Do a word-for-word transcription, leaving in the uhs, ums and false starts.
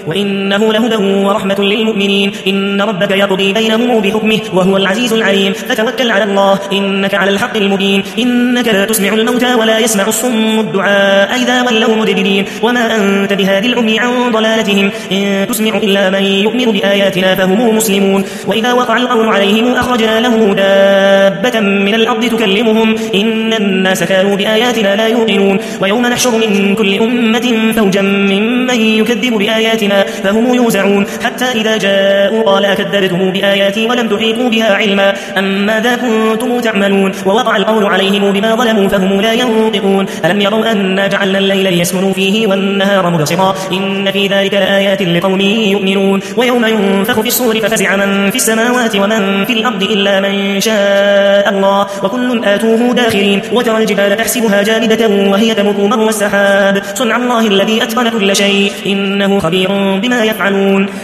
وإنه لهدى ورحمة للمؤمنين. إن ربك يقضي بينهم بحكمه وهو العزيز العليم. فتوكل على الله إنك على الحق المبين. إنك لا تسمع الموتى ولا يسمع الصم الدعاء إذا ولوا مدبرين. وما أنت بهادي العمي عن ضلالتهم إن تسمع إلا من يؤمن بآياتنا فهم مسلمون. وإذا وقع القول عليهم أخرجنا له دابة من الأرض تكلمهم إن الناس كانوا بآياتنا لا يوقنون. ويوم نحشر من كل أمة فوجا ممن يكذب بآياتنا فهم يوزعون حتى إذا جاءوا قال كذبتم بآياتي ولم تحيطوا بها علما أم ماذا كنتم تعملون. ووقع القول عليهم بما ظلموا فهم لا ينطقون. ألم يروا أنا جعلنا الليل ليسكنوا فيه والنهار مبصرا إن في ذلك لآيات لقوم يؤمنون. ويوم ينفخ في الصور ففزع من في السماوات ومن في الأرض إلا من شاء الله وكل آتوه داخرين. وترى الجبال تحسبها جامدة وهي تمر مر السحاب صنع الله الذي أتقن كل شيء إنه خبير بما يفعلون.